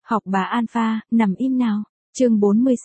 Học bà Alpha, nằm im nào. Chương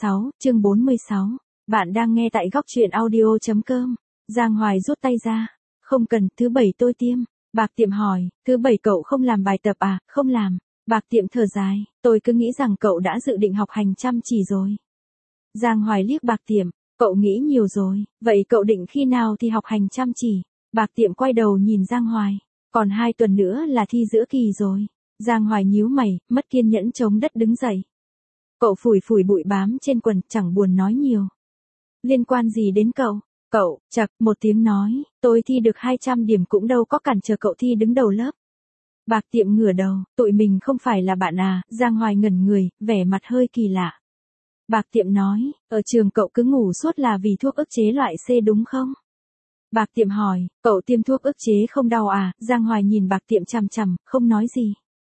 46. Bạn đang nghe tại góc truyện audio.com. Giang Hoài rút tay ra. Không cần, thứ bảy tôi tiêm. Bạc Tiệm hỏi, thứ bảy cậu không làm bài tập à? Không làm. Bạc Tiệm thở dài, tôi cứ nghĩ rằng cậu đã dự định học hành chăm chỉ rồi. Giang Hoài liếc Bạc Tiệm, cậu nghĩ nhiều rồi, vậy cậu định khi nào thì học hành chăm chỉ? Bạc Tiệm quay đầu nhìn Giang Hoài, còn 2 tuần nữa là thi giữa kỳ rồi. Giang Hoài nhíu mày, mất kiên nhẫn chống đất đứng dậy. Cậu phủi phủi bụi bám trên quần, chẳng buồn nói nhiều. Liên quan gì đến cậu? Cậu, chậc, một tiếng nói, tôi thi được 200 điểm cũng đâu có cản trở cậu thi đứng đầu lớp. Bạc Tiệm ngửa đầu, tụi mình không phải là bạn à? Giang Hoài ngẩn người, vẻ mặt hơi kỳ lạ. Bạc Tiệm nói, ở trường cậu cứ ngủ suốt là vì thuốc ức chế loại C đúng không? Bạc Tiệm hỏi, cậu tiêm thuốc ức chế không đau à? Giang Hoài nhìn Bạc Tiệm chằm chằm, không nói gì.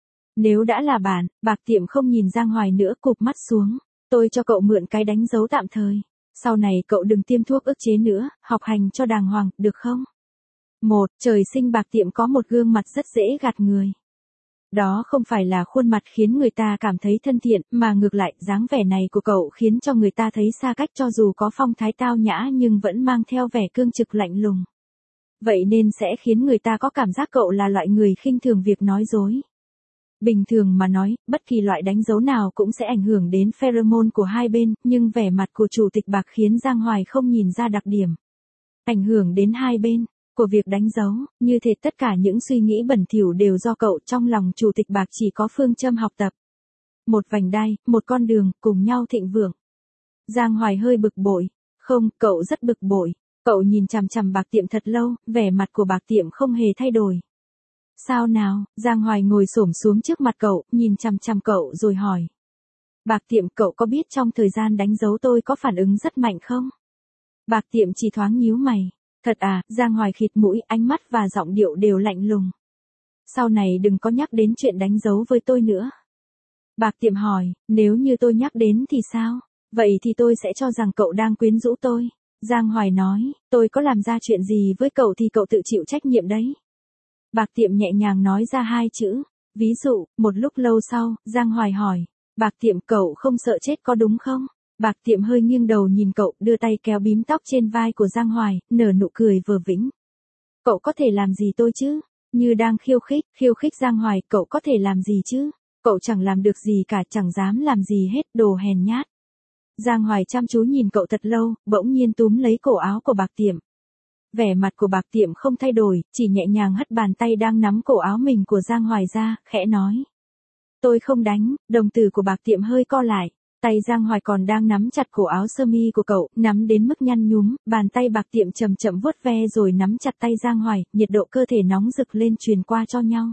Nếu đã là bạn, Bạc Tiệm không nhìn Giang Hoài nữa, cụp mắt xuống. Tôi cho cậu mượn cái đánh dấu tạm thời. Sau này cậu đừng tiêm thuốc ức chế nữa, học hành cho đàng hoàng, được không? Trời sinh Bạc Tiệm có một gương mặt rất dễ gạt người. Đó không phải là khuôn mặt khiến người ta cảm thấy thân thiện, mà ngược lại, dáng vẻ này của cậu khiến cho người ta thấy xa cách, cho dù có phong thái tao nhã nhưng vẫn mang theo vẻ cương trực lạnh lùng. Vậy nên sẽ khiến người ta có cảm giác cậu là loại người khinh thường việc nói dối. Bình thường mà nói, bất kỳ loại đánh dấu nào cũng sẽ ảnh hưởng đến pheromone của hai bên, nhưng vẻ mặt của Chủ tịch Bạc khiến Giang Hoài không nhìn ra đặc điểm ảnh hưởng đến hai bên của việc đánh dấu, như thể tất cả những suy nghĩ bẩn thỉu đều do cậu. Trong lòng Chủ tịch Bạc chỉ có phương châm học tập. Một vành đai, một con đường, cùng nhau thịnh vượng. Giang Hoài hơi bực bội. Không, cậu rất bực bội. Cậu nhìn chằm chằm Bạc Tiệm thật lâu, vẻ mặt của Bạc Tiệm không hề thay đổi. Sao nào? Giang Hoài ngồi xổm xuống trước mặt cậu, nhìn chằm chằm cậu rồi hỏi. Bạc Tiệm, cậu có biết trong thời gian đánh dấu tôi có phản ứng rất mạnh không? Bạc Tiệm chỉ thoáng nhíu mày. Thật à? Giang Hoài khịt mũi, ánh mắt và giọng điệu đều lạnh lùng. Sau này đừng có nhắc đến chuyện đánh dấu với tôi nữa. Bạc Tiệm hỏi, nếu như tôi nhắc đến thì sao? Vậy thì tôi sẽ cho rằng cậu đang quyến rũ tôi. Giang Hoài nói, tôi có làm ra chuyện gì với cậu thì cậu tự chịu trách nhiệm đấy. Bạc Tiệm nhẹ nhàng nói ra 2 chữ. Ví dụ, một lúc lâu sau, Giang Hoài hỏi. Bạc Tiệm, cậu không sợ chết có đúng không? Bạc Tiệm hơi nghiêng đầu nhìn cậu, đưa tay kéo bím tóc trên vai của Giang Hoài, nở nụ cười vờ vĩnh. Cậu có thể làm gì tôi chứ? Như đang khiêu khích Giang Hoài, cậu có thể làm gì chứ? Cậu chẳng làm được gì cả, chẳng dám làm gì hết, đồ hèn nhát. Giang Hoài chăm chú nhìn cậu thật lâu, bỗng nhiên túm lấy cổ áo của Bạc Tiệm. Vẻ mặt của Bạc Tiệm không thay đổi, chỉ nhẹ nhàng hất bàn tay đang nắm cổ áo mình của Giang Hoài ra, khẽ nói. Tôi không đánh. Đồng tử của Bạc Tiệm hơi co lại. Tay Giang Hoài còn đang nắm chặt cổ áo sơ mi của cậu, nắm đến mức nhăn nhúm, bàn tay Bạc Tiệm chậm chậm vuốt ve rồi nắm chặt tay Giang Hoài, nhiệt độ cơ thể nóng rực lên truyền qua cho nhau.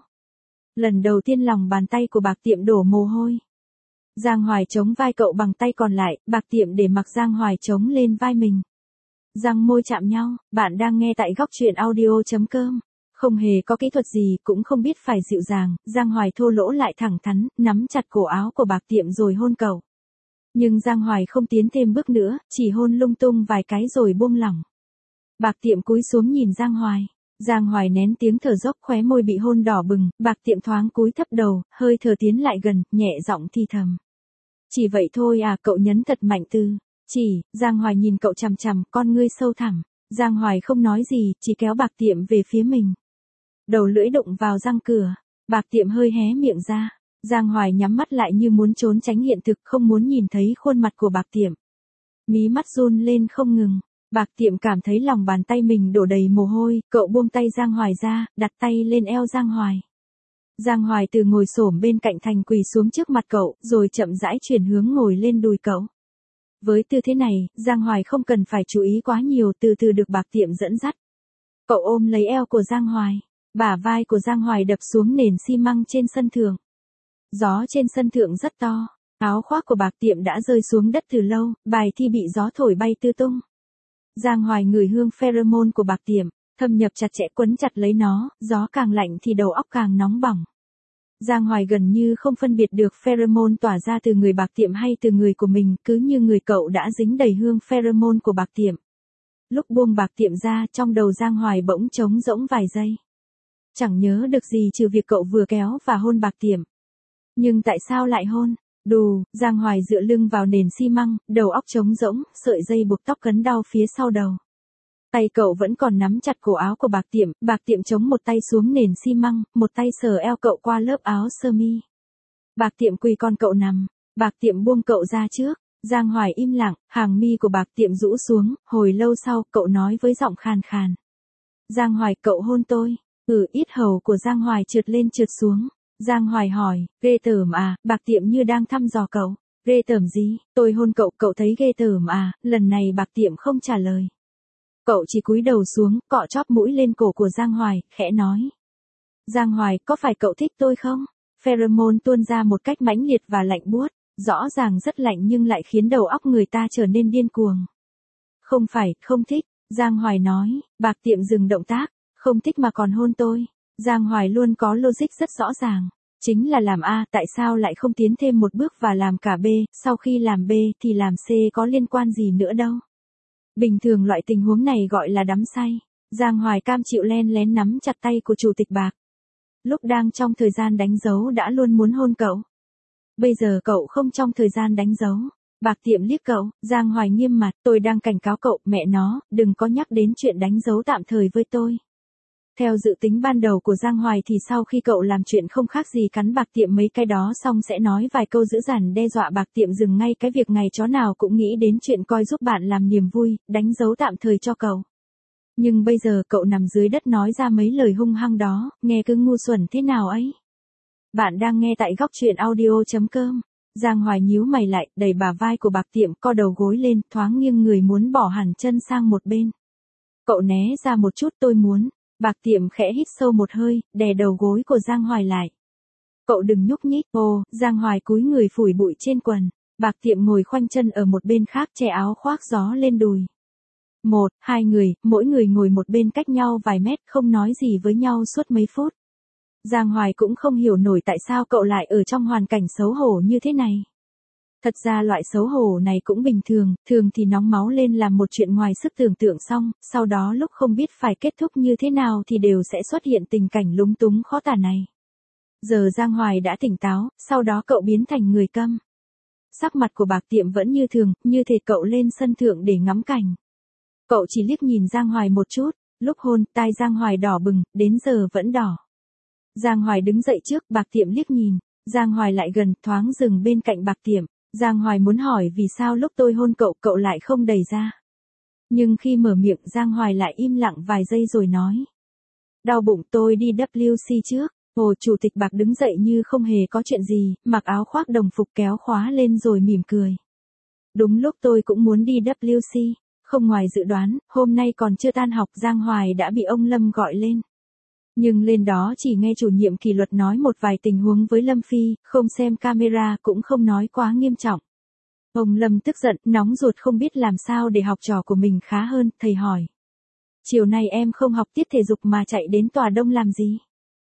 Lần đầu tiên lòng bàn tay của Bạc Tiệm đổ mồ hôi. Giang Hoài chống vai cậu bằng tay còn lại, Bạc Tiệm để mặc Giang Hoài chống lên vai mình. Răng môi chạm nhau. Bạn đang nghe tại góc truyện audio.com. Không hề có kỹ thuật gì, cũng không biết phải dịu dàng, Giang Hoài thô lỗ lại thẳng thắn, nắm chặt cổ áo của Bạc Tiệm rồi hôn cậu. Nhưng Giang Hoài không tiến thêm bước nữa, chỉ hôn lung tung vài cái rồi buông lỏng. Bạc Tiệm cúi xuống nhìn Giang Hoài. Giang Hoài nén tiếng thở dốc, khóe môi bị hôn đỏ bừng, Bạc Tiệm thoáng cúi thấp đầu, hơi thở tiến lại gần, nhẹ giọng thì thầm. Chỉ vậy thôi à? Cậu nhấn thật mạnh từ. Giang Hoài nhìn cậu chằm chằm, con ngươi sâu thẳm. Giang Hoài không nói gì, chỉ kéo Bạc Tiệm về phía mình. Đầu lưỡi đụng vào răng cửa. Bạc Tiệm hơi hé miệng ra. Giang Hoài nhắm mắt lại như muốn trốn tránh hiện thực, không muốn nhìn thấy khuôn mặt của Bạc Tiệm. Mí mắt run lên không ngừng. Bạc Tiệm cảm thấy lòng bàn tay mình đổ đầy mồ hôi, cậu buông tay Giang Hoài ra, đặt tay lên eo Giang Hoài. Giang Hoài từ ngồi xổm bên cạnh thành quỳ xuống trước mặt cậu, rồi chậm rãi chuyển hướng ngồi lên đùi cậu. Với tư thế này, Giang Hoài không cần phải chú ý quá nhiều, từ từ được Bạc Tiệm dẫn dắt. Cậu ôm lấy eo của Giang Hoài, bả vai của Giang Hoài đập xuống nền xi măng trên sân thượng. Gió trên sân thượng rất to, áo khoác của Bạc Tiệm đã rơi xuống đất từ lâu, bài thi bị gió thổi bay tứ tung. Giang Hoài ngửi hương pheromone của Bạc Tiệm, thâm nhập chặt chẽ quấn chặt lấy nó, gió càng lạnh thì đầu óc càng nóng bỏng. Giang Hoài gần như không phân biệt được pheromone tỏa ra từ người Bạc Tiệm hay từ người của mình, cứ như người cậu đã dính đầy hương pheromone của Bạc Tiệm. Lúc buông Bạc Tiệm ra, trong đầu Giang Hoài bỗng trống rỗng vài giây. Chẳng nhớ được gì trừ việc cậu vừa kéo và hôn Bạc Tiệm. Nhưng tại sao lại hôn? Đù, Giang Hoài dựa lưng vào nền xi măng, đầu óc trống rỗng, sợi dây buộc tóc cấn đau phía sau đầu. Tay cậu vẫn còn nắm chặt cổ áo của Bạc Tiệm chống một tay xuống nền xi măng, một tay sờ eo cậu qua lớp áo sơ mi. Bạc Tiệm quỳ con cậu nằm, Bạc Tiệm buông cậu ra trước, Giang Hoài im lặng, hàng mi của Bạc Tiệm rũ xuống, hồi lâu sau, cậu nói với giọng khàn khàn. Giang Hoài, cậu hôn tôi. Yết hầu của Giang Hoài trượt lên trượt xuống. Giang Hoài hỏi, ghê tởm à? Bạc Tiệm như đang thăm dò cậu. Ghê tởm gì? Tôi hôn cậu, cậu thấy ghê tởm à? Lần này Bạc Tiệm không trả lời. Cậu chỉ cúi đầu xuống, cọ chóp mũi lên cổ của Giang Hoài, khẽ nói. Giang Hoài, có phải cậu thích tôi không? Pheromone tuôn ra một cách mãnh liệt và lạnh buốt, rõ ràng rất lạnh nhưng lại khiến đầu óc người ta trở nên điên cuồng. Không phải, không thích, Giang Hoài nói. Bạc Tiệm dừng động tác, không thích mà còn hôn tôi. Giang Hoài luôn có logic rất rõ ràng. Chính là làm A, tại sao lại không tiến thêm một bước và làm cả B, sau khi làm B thì làm C có liên quan gì nữa đâu. Bình thường loại tình huống này gọi là đắm say. Giang Hoài cam chịu len lén nắm chặt tay của Chủ tịch Bạc. Lúc đang trong thời gian đánh dấu đã luôn muốn hôn cậu. Bây giờ cậu không trong thời gian đánh dấu. Bạc Tiệm liếc cậu, Giang Hoài nghiêm mặt, tôi đang cảnh cáo cậu, mẹ nó, đừng có nhắc đến chuyện đánh dấu tạm thời với tôi. Theo dự tính ban đầu của Giang Hoài thì sau khi cậu làm chuyện không khác gì cắn Bạc Tiệm mấy cái đó xong sẽ nói vài câu dữ dằn đe dọa Bạc Tiệm dừng ngay cái việc ngày chó nào cũng nghĩ đến chuyện coi giúp bạn làm niềm vui, đánh dấu tạm thời cho cậu. Nhưng bây giờ cậu nằm dưới đất nói ra mấy lời hung hăng đó, nghe cứ ngu xuẩn thế nào ấy. Bạn đang nghe tại góc truyện audio.com. Giang Hoài nhíu mày lại, đẩy bả vai của Bạc Tiệm, co đầu gối lên, thoáng nghiêng người muốn bỏ hẳn chân sang một bên. Cậu né ra một chút, tôi muốn. Bạc Tiệm khẽ hít sâu một hơi, đè đầu gối của Giang Hoài lại. Cậu đừng nhúc nhích. Ồ, Giang Hoài cúi người phủi bụi trên quần. Bạc Tiệm ngồi khoanh chân ở một bên khác, che áo khoác gió lên đùi. Hai người, mỗi người ngồi một bên cách nhau vài mét, không nói gì với nhau suốt mấy phút. Giang Hoài cũng không hiểu nổi tại sao cậu lại ở trong hoàn cảnh xấu hổ như thế này. Thật ra loại xấu hổ này cũng bình thường, thường thì nóng máu lên làm một chuyện ngoài sức tưởng tượng xong, sau đó lúc không biết phải kết thúc như thế nào thì đều sẽ xuất hiện tình cảnh lúng túng khó tả này. Giờ Giang Hoài đã tỉnh táo, sau đó cậu biến thành người câm. Sắc mặt của Bạc Tiệm vẫn như thường, như thể cậu lên sân thượng để ngắm cảnh. Cậu chỉ liếc nhìn Giang Hoài một chút, lúc hôn, tai Giang Hoài đỏ bừng, đến giờ vẫn đỏ. Giang Hoài đứng dậy trước, Bạc Tiệm liếc nhìn, Giang Hoài lại gần, thoáng dừng bên cạnh Bạc Tiệm. Giang Hoài muốn hỏi vì sao lúc tôi hôn cậu, cậu lại không đẩy ra. Nhưng khi mở miệng, Giang Hoài lại im lặng vài giây rồi nói. Đau bụng, tôi đi WC trước. Ồ, Chủ tịch Bạc đứng dậy như không hề có chuyện gì, mặc áo khoác đồng phục kéo khóa lên rồi mỉm cười. Đúng lúc tôi cũng muốn đi WC. Không ngoài dự đoán, hôm nay còn chưa tan học Giang Hoài đã bị ông Lâm gọi lên. Nhưng lên đó chỉ nghe chủ nhiệm kỷ luật nói một vài tình huống với Lâm Phi, không xem camera cũng không nói quá nghiêm trọng. Ông Lâm tức giận, nóng ruột không biết làm sao để học trò của mình khá hơn, thầy hỏi. Chiều nay em không học tiết thể dục mà chạy đến tòa đông làm gì?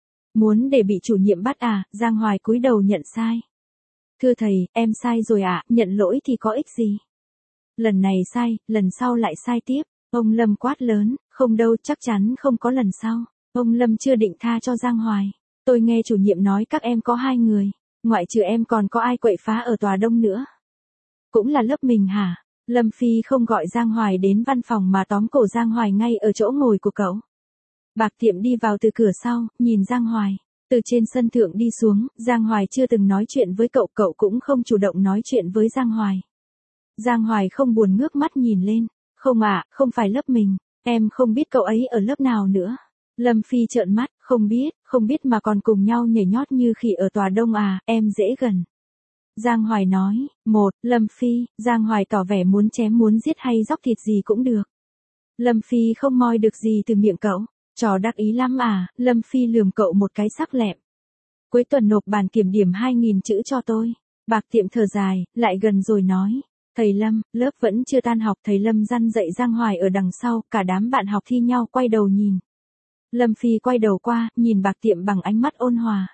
Muốn để bị chủ nhiệm bắt à? Giang Hoài cúi đầu nhận sai. Thưa thầy, em sai rồi ạ, nhận lỗi thì có ích gì? Lần này sai, lần sau lại sai tiếp. Ông Lâm quát lớn, không đâu, chắc chắn không có lần sau. Ông Lâm chưa định tha cho Giang Hoài. Tôi nghe chủ nhiệm nói các em có 2 người. Ngoại trừ em còn có ai quậy phá ở tòa đông nữa? Cũng là lớp mình hả? Lâm Phi không gọi Giang Hoài đến văn phòng mà tóm cổ Giang Hoài ngay ở chỗ ngồi của cậu. Bạc Tiệm đi vào từ cửa sau, nhìn Giang Hoài. Từ trên sân thượng đi xuống, Giang Hoài chưa từng nói chuyện với cậu, cậu cũng không chủ động nói chuyện với Giang Hoài. Giang Hoài không buồn ngước mắt nhìn lên. Không ạ, không phải lớp mình. Em không biết cậu ấy ở lớp nào nữa. Lâm Phi trợn mắt, không biết mà còn cùng nhau nhảy nhót như khỉ ở tòa đông à, em dễ gần. Giang Hoài nói, Lâm Phi, Giang Hoài tỏ vẻ muốn chém muốn giết hay dóc thịt gì cũng được. Lâm Phi không moi được gì từ miệng cậu, trò đắc ý lắm à, Lâm Phi lườm cậu một cái sắc lẹm. Cuối tuần nộp bản kiểm điểm 2.000 chữ cho tôi. Bạc Tiệm thở dài, lại gần rồi nói. Thầy Lâm, lớp vẫn chưa tan học, thầy Lâm răn dạy Giang Hoài ở đằng sau, cả đám bạn học thi nhau quay đầu nhìn. Lâm Phi quay đầu qua, nhìn Bạc Tiệm bằng ánh mắt ôn hòa.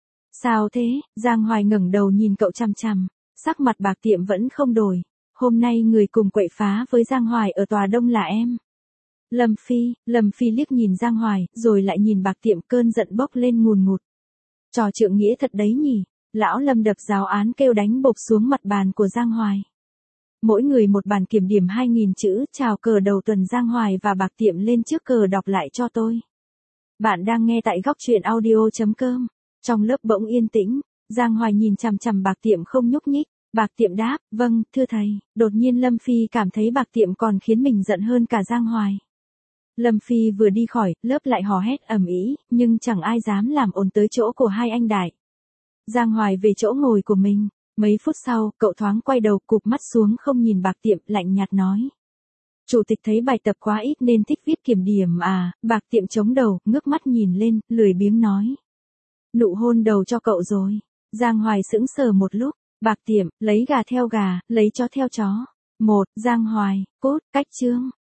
Sao thế? Giang Hoài ngẩng đầu nhìn cậu chằm chằm, sắc mặt Bạc Tiệm vẫn không đổi. Hôm nay người cùng quậy phá với Giang Hoài ở tòa đông là em. Lâm Phi liếc nhìn Giang Hoài, rồi lại nhìn Bạc Tiệm, cơn giận bốc lên ngùn ngụt. Trò trượng nghĩa thật đấy nhỉ? Lão Lâm đập giáo án kêu đánh bộp xuống mặt bàn của Giang Hoài. Mỗi người một bàn kiểm điểm 2.000 chữ, chào cờ đầu tuần. Giang Hoài và Bạc Tiệm lên trước cờ đọc lại cho tôi. Bạn đang nghe tại góc truyện audio.com. Trong lớp bỗng yên tĩnh, Giang Hoài nhìn chằm chằm Bạc Tiệm không nhúc nhích. Bạc Tiệm đáp, vâng, thưa thầy. Đột nhiên Lâm Phi cảm thấy Bạc Tiệm còn khiến mình giận hơn cả Giang Hoài. Lâm Phi vừa đi khỏi, lớp lại hò hét ầm ĩ, nhưng chẳng ai dám làm ồn tới chỗ của hai anh đại. Giang Hoài về chỗ ngồi của mình. Mấy phút sau, cậu thoáng quay đầu cụp mắt xuống không nhìn Bạc Tiệm, lạnh nhạt nói. Chủ tịch thấy bài tập quá ít nên thích viết kiểm điểm à? Bạc Tiệm chống đầu, ngước mắt nhìn lên, lười biếng nói. Nụ hôn đầu cho cậu rồi. Giang Hoài sững sờ một lúc. Bạc Tiệm, lấy gà theo gà, lấy chó theo chó. Giang Hoài, cốt, cách chương.